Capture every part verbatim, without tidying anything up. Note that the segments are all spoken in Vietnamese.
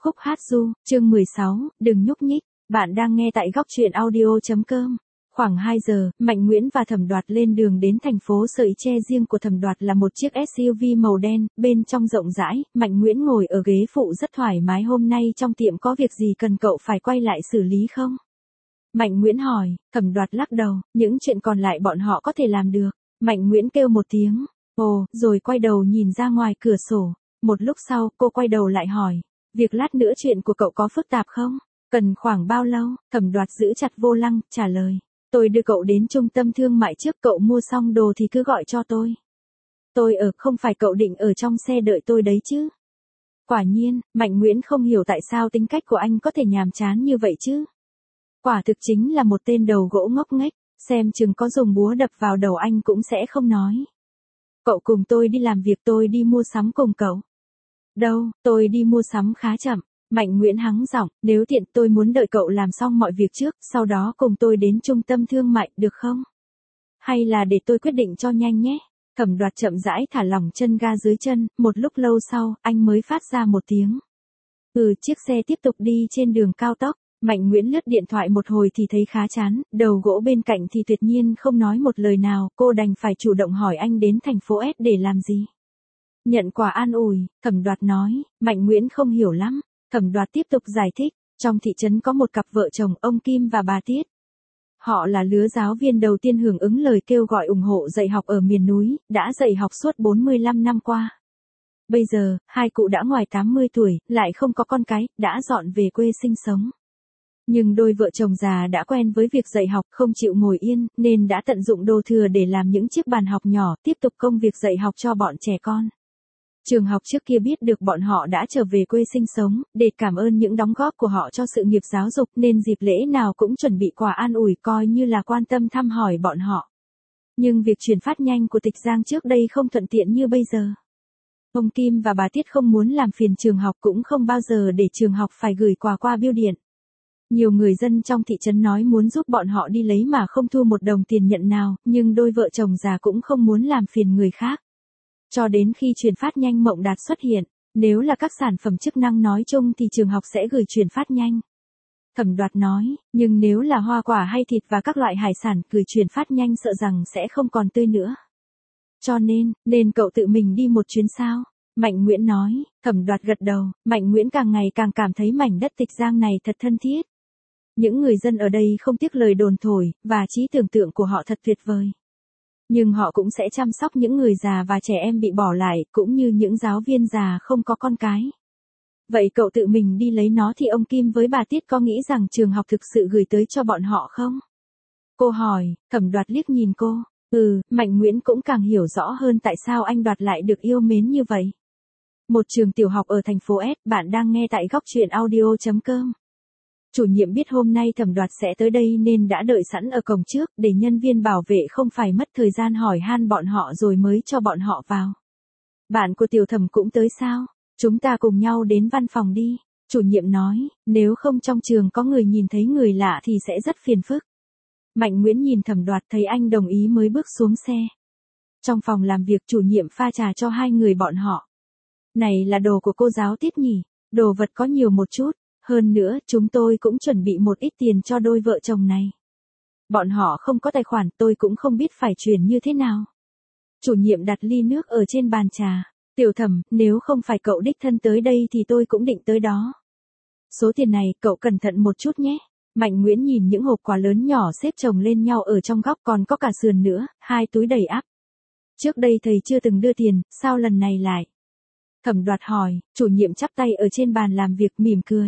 Khúc hát du, chương mười sáu, đừng nhúc nhích. Bạn đang nghe tại góc truyện audio chấm com. Khoảng hai giờ, Mạnh Nguyễn và Thẩm Đoạt lên đường đến thành phố sợi tre. Riêng của Thẩm Đoạt là một chiếc ét u vê màu đen, bên trong rộng rãi. Mạnh Nguyễn ngồi ở ghế phụ rất thoải mái. Hôm nay trong tiệm có việc gì cần cậu phải quay lại xử lý không? Mạnh Nguyễn hỏi. Thẩm Đoạt lắc đầu, những chuyện còn lại bọn họ có thể làm được. Mạnh Nguyễn kêu một tiếng, ồ, rồi quay đầu nhìn ra ngoài cửa sổ. Một lúc sau, cô quay đầu lại hỏi, việc lát nữa chuyện của cậu có phức tạp không? Cần khoảng bao lâu? Thẩm Đoạt giữ chặt vô lăng, trả lời. Tôi đưa cậu đến trung tâm thương mại trước, cậu mua xong đồ thì cứ gọi cho tôi. Tôi ở, không phải cậu định ở trong xe đợi tôi đấy chứ? Quả nhiên, Mạnh Nguyễn không hiểu tại sao tính cách của anh có thể nhàm chán như vậy chứ. Quả thực chính là một tên đầu gỗ ngốc nghếch, xem chừng có dùng búa đập vào đầu anh cũng sẽ không nói. Cậu cùng tôi đi làm việc, tôi đi mua sắm cùng cậu. Đâu, tôi đi mua sắm khá chậm. Mạnh Nguyễn hắng giọng, nếu tiện tôi muốn đợi cậu làm xong mọi việc trước, sau đó cùng tôi đến trung tâm thương mại, được không? Hay là để tôi quyết định cho nhanh nhé? Thẩm Đoạt chậm rãi thả lỏng chân ga dưới chân, một lúc lâu sau, anh mới phát ra một tiếng. Ừ, chiếc xe tiếp tục đi trên đường cao tốc. Mạnh Nguyễn lướt điện thoại một hồi thì thấy khá chán, đầu gỗ bên cạnh thì tuyệt nhiên không nói một lời nào, cô đành phải chủ động hỏi anh đến thành phố S để làm gì. Nhận quà an ủi, Thẩm Đoạt nói. Mạnh Nguyễn không hiểu lắm. Thẩm Đoạt tiếp tục giải thích, trong thị trấn có một cặp vợ chồng, ông Kim và bà Tiết. Họ là lứa giáo viên đầu tiên hưởng ứng lời kêu gọi ủng hộ dạy học ở miền núi, đã dạy học suốt bốn mươi lăm năm qua. Bây giờ, hai cụ đã ngoài tám mươi tuổi, lại không có con cái, đã dọn về quê sinh sống. Nhưng đôi vợ chồng già đã quen với việc dạy học, không chịu ngồi yên, nên đã tận dụng đồ thừa để làm những chiếc bàn học nhỏ, tiếp tục công việc dạy học cho bọn trẻ con. Trường học trước kia biết được bọn họ đã trở về quê sinh sống, để cảm ơn những đóng góp của họ cho sự nghiệp giáo dục, nên dịp lễ nào cũng chuẩn bị quà an ủi, coi như là quan tâm thăm hỏi bọn họ. Nhưng việc chuyển phát nhanh của Tịch Giang trước đây không thuận tiện như bây giờ. Ông Kim và bà Tiết không muốn làm phiền trường học, cũng không bao giờ để trường học phải gửi quà qua bưu điện. Nhiều người dân trong thị trấn nói muốn giúp bọn họ đi lấy mà không thu một đồng tiền nhận nào, nhưng đôi vợ chồng già cũng không muốn làm phiền người khác. Cho đến khi chuyển phát nhanh Mộng Đạt xuất hiện, nếu là các sản phẩm chức năng nói chung thì trường học sẽ gửi chuyển phát nhanh. Thẩm Đoạt nói, nhưng nếu là hoa quả hay thịt và các loại hải sản, gửi chuyển phát nhanh sợ rằng sẽ không còn tươi nữa. Cho nên, nên cậu tự mình đi một chuyến sao? Mạnh Nguyễn nói. Thẩm Đoạt gật đầu. Mạnh Nguyễn càng ngày càng cảm thấy mảnh đất Tịch Giang này thật thân thiết. Những người dân ở đây không tiếc lời đồn thổi, và trí tưởng tượng của họ thật tuyệt vời. Nhưng họ cũng sẽ chăm sóc những người già và trẻ em bị bỏ lại, cũng như những giáo viên già không có con cái. Vậy cậu tự mình đi lấy nó thì ông Kim với bà Tiết có nghĩ rằng trường học thực sự gửi tới cho bọn họ không? Cô hỏi. Thẩm Đoạt liếc nhìn cô. Ừ, Mạnh Nguyễn cũng càng hiểu rõ hơn tại sao anh Đoạt lại được yêu mến như vậy. Một trường tiểu học ở thành phố S, bạn đang nghe tại góc truyện audio chấm com. Chủ nhiệm biết hôm nay Thẩm Đoạt sẽ tới đây nên đã đợi sẵn ở cổng trước, để nhân viên bảo vệ không phải mất thời gian hỏi han bọn họ rồi mới cho bọn họ vào. Bạn của Tiểu Thẩm cũng tới sao? Chúng ta cùng nhau đến văn phòng đi. Chủ nhiệm nói, nếu không trong trường có người nhìn thấy người lạ thì sẽ rất phiền phức. Mạnh Nguyễn nhìn Thẩm Đoạt thấy anh đồng ý mới bước xuống xe. Trong phòng làm việc chủ nhiệm pha trà cho hai người bọn họ. Này là đồ của cô giáo Tiết nhỉ? Đồ vật có nhiều một chút. Hơn nữa, chúng tôi cũng chuẩn bị một ít tiền cho đôi vợ chồng này. Bọn họ không có tài khoản, tôi cũng không biết phải chuyển như thế nào. Chủ nhiệm đặt ly nước ở trên bàn trà. Tiểu Thẩm, nếu không phải cậu đích thân tới đây thì tôi cũng định tới đó. Số tiền này, cậu cẩn thận một chút nhé. Mạnh Nguyễn nhìn những hộp quà lớn nhỏ xếp chồng lên nhau ở trong góc, còn có cả sườn nữa, hai túi đầy ắp. Trước đây thầy chưa từng đưa tiền, sao lần này lại? Thẩm Đoạt hỏi. Chủ nhiệm chắp tay ở trên bàn làm việc mỉm cười.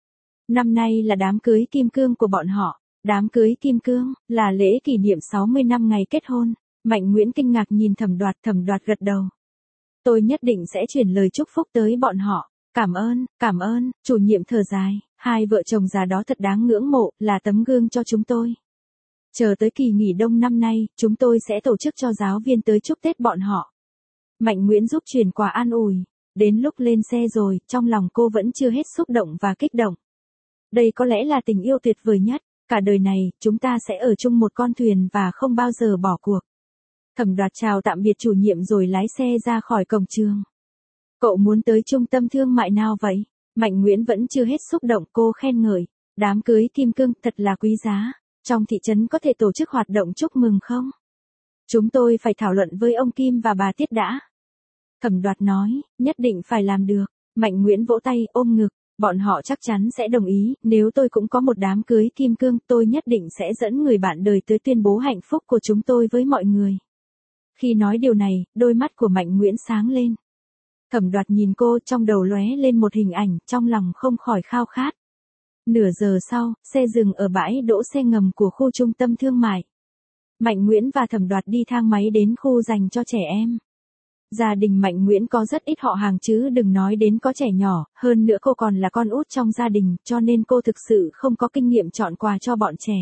Năm nay là đám cưới kim cương của bọn họ. Đám cưới kim cương là lễ kỷ niệm sáu mươi năm ngày kết hôn. Mạnh Nguyễn kinh ngạc nhìn Thẩm Đoạt. Thẩm Đoạt gật đầu. Tôi nhất định sẽ chuyển lời chúc phúc tới bọn họ. Cảm ơn, cảm ơn. Chủ nhiệm thở dài. Hai vợ chồng già đó thật đáng ngưỡng mộ, là tấm gương cho chúng tôi. Chờ tới kỳ nghỉ đông năm nay, chúng tôi sẽ tổ chức cho giáo viên tới chúc Tết bọn họ. Mạnh Nguyễn giúp truyền quà an ủi. Đến lúc lên xe rồi, trong lòng cô vẫn chưa hết xúc động và kích động. Đây có lẽ là tình yêu tuyệt vời nhất. Cả đời này, chúng ta sẽ ở chung một con thuyền và không bao giờ bỏ cuộc. Thẩm Đoạt chào tạm biệt chủ nhiệm rồi lái xe ra khỏi cổng trường. Cậu muốn tới trung tâm thương mại nào vậy? Mạnh Nguyễn vẫn chưa hết xúc động, cô khen ngợi. Đám cưới kim cương thật là quý giá. Trong thị trấn có thể tổ chức hoạt động chúc mừng không? Chúng tôi phải thảo luận với ông Kim và bà Tiết đã. Thẩm Đoạt nói, nhất định phải làm được. Mạnh Nguyễn vỗ tay, ôm ngực. Bọn họ chắc chắn sẽ đồng ý, nếu tôi cũng có một đám cưới kim cương, tôi nhất định sẽ dẫn người bạn đời tới tuyên bố hạnh phúc của chúng tôi với mọi người. Khi nói điều này, đôi mắt của Mạnh Nguyễn sáng lên. Thẩm Đoạt nhìn cô, trong đầu lóe lên một hình ảnh, trong lòng không khỏi khao khát. Nửa giờ sau, xe dừng ở bãi đỗ xe ngầm của khu trung tâm thương mại. Mạnh Nguyễn và Thẩm Đoạt đi thang máy đến khu dành cho trẻ em. Gia đình Mạnh Nguyễn có rất ít họ hàng chứ đừng nói đến có trẻ nhỏ, hơn nữa cô còn là con út trong gia đình, cho nên cô thực sự không có kinh nghiệm chọn quà cho bọn trẻ.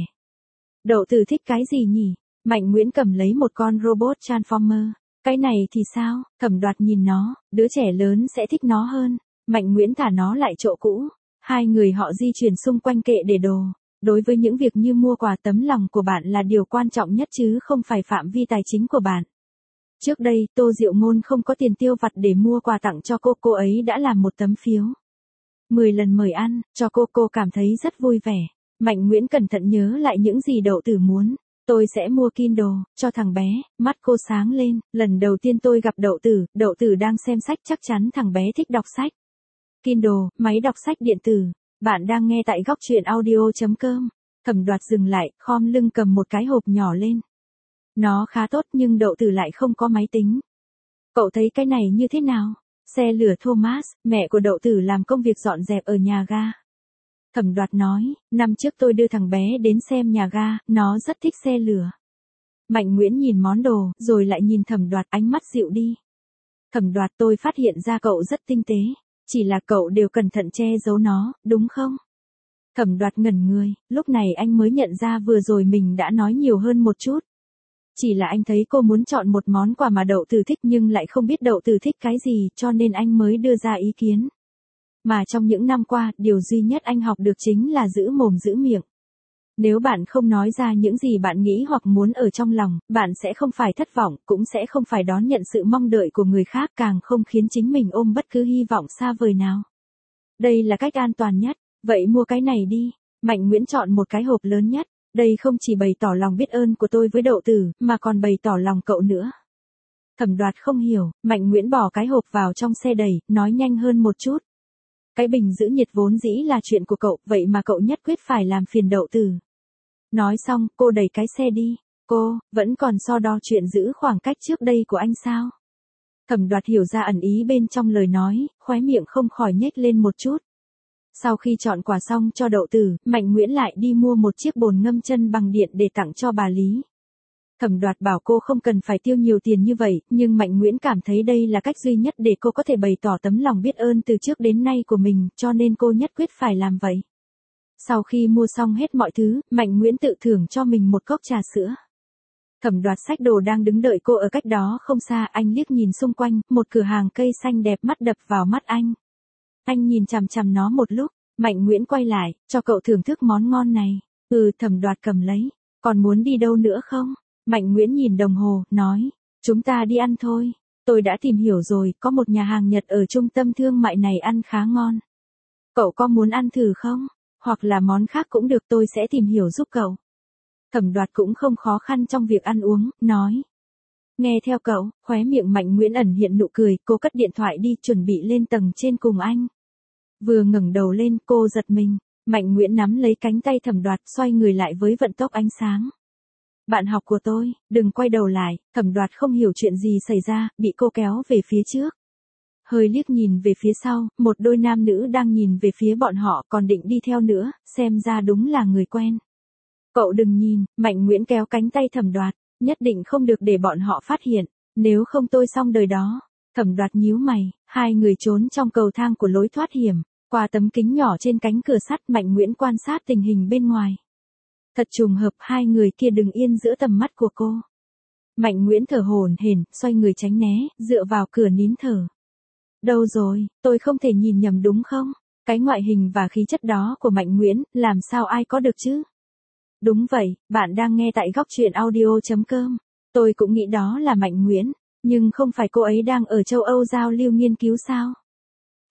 Đậu Tử thích cái gì nhỉ? Mạnh Nguyễn cầm lấy một con robot Transformer. Cái này thì sao? Thẩm Đoạt nhìn nó, đứa trẻ lớn sẽ thích nó hơn. Mạnh Nguyễn thả nó lại chỗ cũ. Hai người họ di chuyển xung quanh kệ để đồ. Đối với những việc như mua quà, tấm lòng của bạn là điều quan trọng nhất chứ không phải phạm vi tài chính của bạn. Trước đây, Tô Diệu Ngôn không có tiền tiêu vặt để mua quà tặng cho cô, cô ấy đã làm một tấm phiếu. mười lần mời ăn, cho cô, cô cảm thấy rất vui vẻ. Mạnh Nguyễn cẩn thận nhớ lại những gì Đậu Tử muốn. Tôi sẽ mua Kindle, cho thằng bé, mắt cô sáng lên, lần đầu tiên tôi gặp Đậu Tử, Đậu Tử đang xem sách, chắc chắn thằng bé thích đọc sách. Kindle, máy đọc sách điện tử, bạn đang nghe tại góc truyện audio chấm com. Thẩm Đoạt dừng lại, khom lưng cầm một cái hộp nhỏ lên. Nó khá tốt nhưng Đậu Tử lại không có máy tính. Cậu thấy cái này như thế nào? Xe lửa Thomas, mẹ của Đậu Tử làm công việc dọn dẹp ở nhà ga. Thẩm Đoạt nói, năm trước tôi đưa thằng bé đến xem nhà ga, nó rất thích xe lửa. Mạnh Nguyễn nhìn món đồ, rồi lại nhìn Thẩm Đoạt, ánh mắt dịu đi. Thẩm Đoạt, tôi phát hiện ra cậu rất tinh tế, chỉ là cậu đều cẩn thận che giấu nó, đúng không? Thẩm Đoạt ngẩn người, lúc này anh mới nhận ra vừa rồi mình đã nói nhiều hơn một chút. Chỉ là anh thấy cô muốn chọn một món quà mà Đậu Tử thích nhưng lại không biết Đậu Tử thích cái gì, cho nên anh mới đưa ra ý kiến. Mà trong những năm qua, điều duy nhất anh học được chính là giữ mồm giữ miệng. Nếu bạn không nói ra những gì bạn nghĩ hoặc muốn ở trong lòng, bạn sẽ không phải thất vọng, cũng sẽ không phải đón nhận sự mong đợi của người khác, càng không khiến chính mình ôm bất cứ hy vọng xa vời nào. Đây là cách an toàn nhất, vậy mua cái này đi. Mạnh Nguyễn chọn một cái hộp lớn nhất. Đây không chỉ bày tỏ lòng biết ơn của tôi với Đậu Tử, mà còn bày tỏ lòng cậu nữa. Thẩm Đoạt không hiểu, Mạnh Nguyễn bỏ cái hộp vào trong xe đẩy, nói nhanh hơn một chút. Cái bình giữ nhiệt vốn dĩ là chuyện của cậu, vậy mà cậu nhất quyết phải làm phiền Đậu Tử. Nói xong, cô đẩy cái xe đi. Cô, vẫn còn so đo chuyện giữ khoảng cách trước đây của anh sao? Thẩm Đoạt hiểu ra ẩn ý bên trong lời nói, khóe miệng không khỏi nhếch lên một chút. Sau khi chọn quà xong cho Đậu Tử, Mạnh Nguyễn lại đi mua một chiếc bồn ngâm chân bằng điện để tặng cho bà Lý. Thẩm Đoạt bảo cô không cần phải tiêu nhiều tiền như vậy, nhưng Mạnh Nguyễn cảm thấy đây là cách duy nhất để cô có thể bày tỏ tấm lòng biết ơn từ trước đến nay của mình, cho nên cô nhất quyết phải làm vậy. Sau khi mua xong hết mọi thứ, Mạnh Nguyễn tự thưởng cho mình một cốc trà sữa. Thẩm Đoạt xách đồ đang đứng đợi cô ở cách đó không xa, anh liếc nhìn xung quanh, một cửa hàng cây xanh đẹp mắt đập vào mắt anh. Anh nhìn chằm chằm nó một lúc, Mạnh Nguyễn quay lại, cho cậu thưởng thức món ngon này. Ừ, Thẩm Đoạt cầm lấy, còn muốn đi đâu nữa không? Mạnh Nguyễn nhìn đồng hồ, nói, chúng ta đi ăn thôi. Tôi đã tìm hiểu rồi, có một nhà hàng Nhật ở trung tâm thương mại này ăn khá ngon. Cậu có muốn ăn thử không? Hoặc là món khác cũng được, tôi sẽ tìm hiểu giúp cậu. Thẩm Đoạt cũng không khó khăn trong việc ăn uống, nói. Nghe theo cậu, khóe miệng Mạnh Nguyễn ẩn hiện nụ cười, cô cất điện thoại đi, chuẩn bị lên tầng trên cùng anh. Vừa ngẩng đầu lên, cô giật mình. Mạnh Nguyễn nắm lấy cánh tay Thẩm Đoạt, xoay người lại với vận tốc ánh sáng. Bạn học của tôi, đừng quay đầu lại. Thẩm Đoạt không hiểu chuyện gì xảy ra, bị cô kéo về phía trước. Hơi liếc nhìn về phía sau, một đôi nam nữ đang nhìn về phía bọn họ, còn định đi theo nữa, xem ra đúng là người quen. Cậu đừng nhìn, Mạnh Nguyễn kéo cánh tay Thẩm Đoạt, nhất định không được để bọn họ phát hiện, nếu không tôi xong đời đó. Thẩm Đoạt nhíu mày, hai người trốn trong cầu thang của lối thoát hiểm, qua tấm kính nhỏ trên cánh cửa sắt, Mạnh Nguyễn quan sát tình hình bên ngoài. Thật trùng hợp, hai người kia đứng yên giữa tầm mắt của cô. Mạnh Nguyễn thở hổn hển, xoay người tránh né, dựa vào cửa nín thở. Đâu rồi, tôi không thể nhìn nhầm đúng không? Cái ngoại hình và khí chất đó của Mạnh Nguyễn, làm sao ai có được chứ? Đúng vậy, bạn đang nghe tại góc truyện audio chấm com. Tôi cũng nghĩ đó là Mạnh Nguyễn, nhưng không phải cô ấy đang ở châu Âu giao lưu nghiên cứu sao?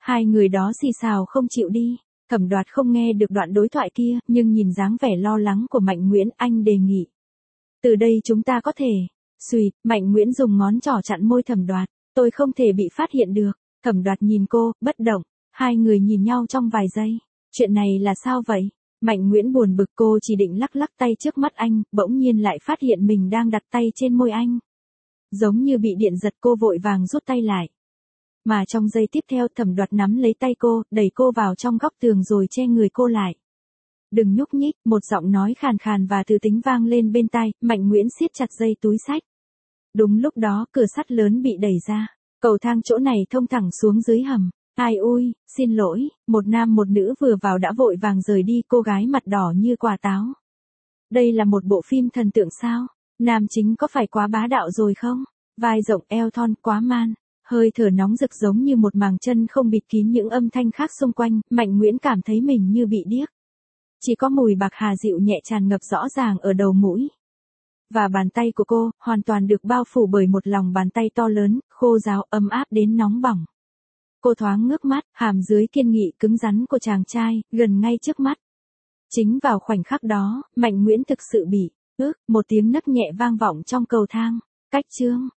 Hai người đó xì xào không chịu đi. Thẩm Đoạt không nghe được đoạn đối thoại kia, nhưng nhìn dáng vẻ lo lắng của Mạnh Nguyễn, anh đề nghị. Từ đây chúng ta có thể. Xùyệt, Mạnh Nguyễn dùng ngón trỏ chặn môi Thẩm Đoạt. Tôi không thể bị phát hiện được. Thẩm Đoạt nhìn cô, bất động. Hai người nhìn nhau trong vài giây. Chuyện này là sao vậy? Mạnh Nguyễn buồn bực, cô chỉ định lắc lắc tay trước mắt anh, bỗng nhiên lại phát hiện mình đang đặt tay trên môi anh. Giống như bị điện giật, cô vội vàng rút tay lại. Mà trong giây tiếp theo Thẩm Đoạt nắm lấy tay cô, đẩy cô vào trong góc tường rồi che người cô lại. Đừng nhúc nhích, một giọng nói khàn khàn và từ tính vang lên bên tai. Mạnh Nguyễn siết chặt dây túi xách. Đúng lúc đó cửa sắt lớn bị đẩy ra. Cầu thang chỗ này thông thẳng xuống dưới hầm. Ai ui, xin lỗi, một nam một nữ vừa vào đã vội vàng rời đi, cô gái mặt đỏ như quả táo. Đây là một bộ phim thần tượng sao? Nam chính có phải quá bá đạo rồi không? Vai rộng, eo thon, quá man. Hơi thở nóng rực giống như một màng chân không bịt kín những âm thanh khác xung quanh. Mạnh Nguyễn cảm thấy mình như bị điếc. Chỉ có mùi bạc hà dịu nhẹ tràn ngập rõ ràng ở đầu mũi. Và bàn tay của cô, hoàn toàn được bao phủ bởi một lòng bàn tay to lớn, khô ráo, ấm áp đến nóng bỏng. Cô thoáng ngước mắt, hàm dưới kiên nghị cứng rắn của chàng trai, gần ngay trước mắt. Chính vào khoảnh khắc đó, Mạnh Nguyễn thực sự bị, ước, một tiếng nấc nhẹ vang vọng trong cầu thang. Cách chương.